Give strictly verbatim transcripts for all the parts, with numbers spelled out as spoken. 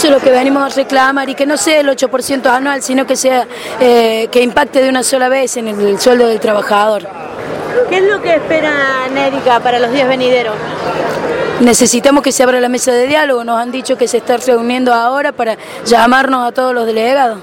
Eso es lo que venimos a reclamar, y que no sea el ocho por ciento anual, sino que sea eh, que impacte de una sola vez en el sueldo del trabajador. ¿Qué es lo que espera Nérica para los días venideros? Necesitamos que se abra la mesa de diálogo. Nos han dicho que se está reuniendo ahora para llamarnos a todos los delegados.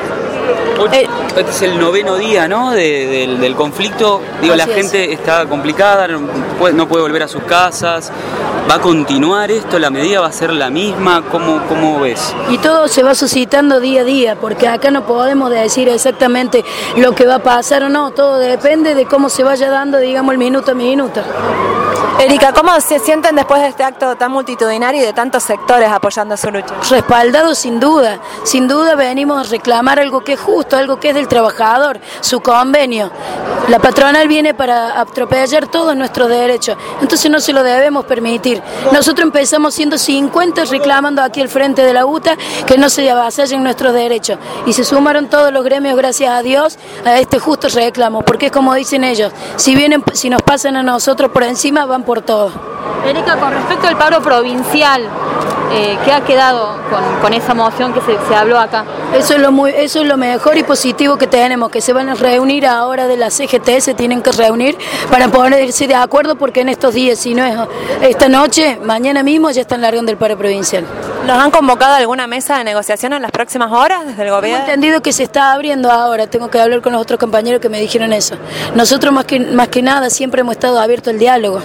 Eh, este es el noveno día, ¿no?, de, del, del conflicto. Digo, la gente está complicada, no puede, no puede volver a sus casas. ¿Va a continuar esto? ¿La medida va a ser la misma? ¿Cómo, cómo ves? Y todo se va suscitando día a día, porque acá no podemos decir exactamente lo que va a pasar o no. Todo depende de cómo se vaya dando, digamos, el minuto a minuto. Erika, ¿cómo se sienten después de este acto tan multitudinario y de tantos sectores apoyando su lucha? Respaldados sin duda, sin duda venimos a reclamar algo que es justo, algo que es del trabajador, su convenio. La patronal viene para atropellar todos nuestros derechos, entonces no se lo debemos permitir. Nosotros empezamos siendo cincuenta reclamando aquí al frente de la U T A que no se avasallen nuestros derechos, y se sumaron todos los gremios, gracias a Dios, a este justo reclamo, porque es como dicen ellos, si vienen, si nos pasan a nosotros por encima, van por todo. Erika, con respecto al paro provincial, eh, ¿qué ha quedado con, con esa moción que se, se habló acá? Eso es, lo muy, eso es lo mejor y positivo que tenemos, que se van a reunir ahora de la C G T, se tienen que reunir para ponerse de acuerdo, porque en estos días, si no es esta noche, mañana mismo ya están largando el paro provincial. ¿Nos han convocado a alguna mesa de negociación en las próximas horas desde el gobierno? Tengo entendido que se está abriendo ahora, tengo que hablar con los otros compañeros que me dijeron eso. Nosotros más que, más que nada siempre hemos estado abiertos al diálogo.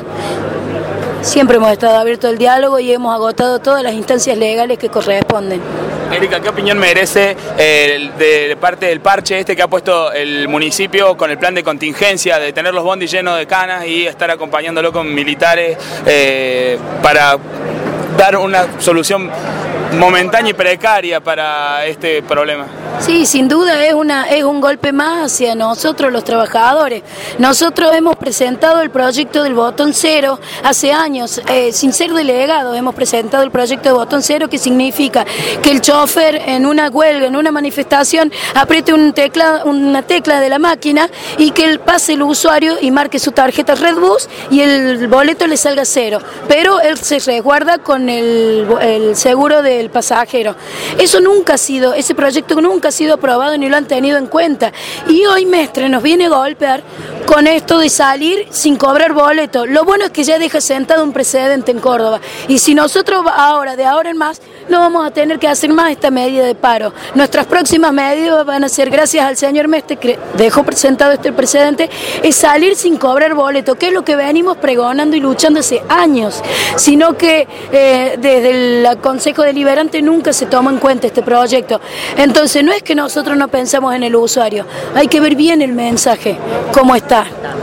Siempre hemos estado abiertos al diálogo y hemos agotado todas las instancias legales que corresponden. Erika, ¿qué opinión merece eh, de parte del parche este que ha puesto el municipio con el plan de contingencia de tener los bondis llenos de canas y estar acompañándolo con militares eh, para dar una solución momentánea y precaria para este problema? Sí, sin duda es una es un golpe más hacia nosotros los trabajadores. Nosotros hemos presentado el proyecto del botón cero hace años, eh, sin ser delegados hemos presentado el proyecto de botón cero, que significa que el chofer en una huelga, en una manifestación, apriete un tecla, una tecla de la máquina y que él pase el usuario y marque su tarjeta Redbus y el boleto le salga cero, pero él se resguarda con el, el seguro del pasajero. Eso nunca ha sido, ese proyecto nunca ha sido aprobado ni lo han tenido en cuenta, y hoy Mestre nos viene a golpear con esto de salir sin cobrar boleto. Lo bueno es que ya deja sentado un precedente en Córdoba, y si nosotros ahora, de ahora en más, no vamos a tener que hacer más esta medida de paro. Nuestras próximas medidas van a ser, gracias al señor Mestre que dejó presentado este precedente, es salir sin cobrar boleto, que es lo que venimos pregonando y luchando hace años, sino que eh, desde el Consejo Deliberante nunca se toma en cuenta este proyecto. Entonces no es que nosotros no pensamos en el usuario, hay que ver bien el mensaje, cómo está.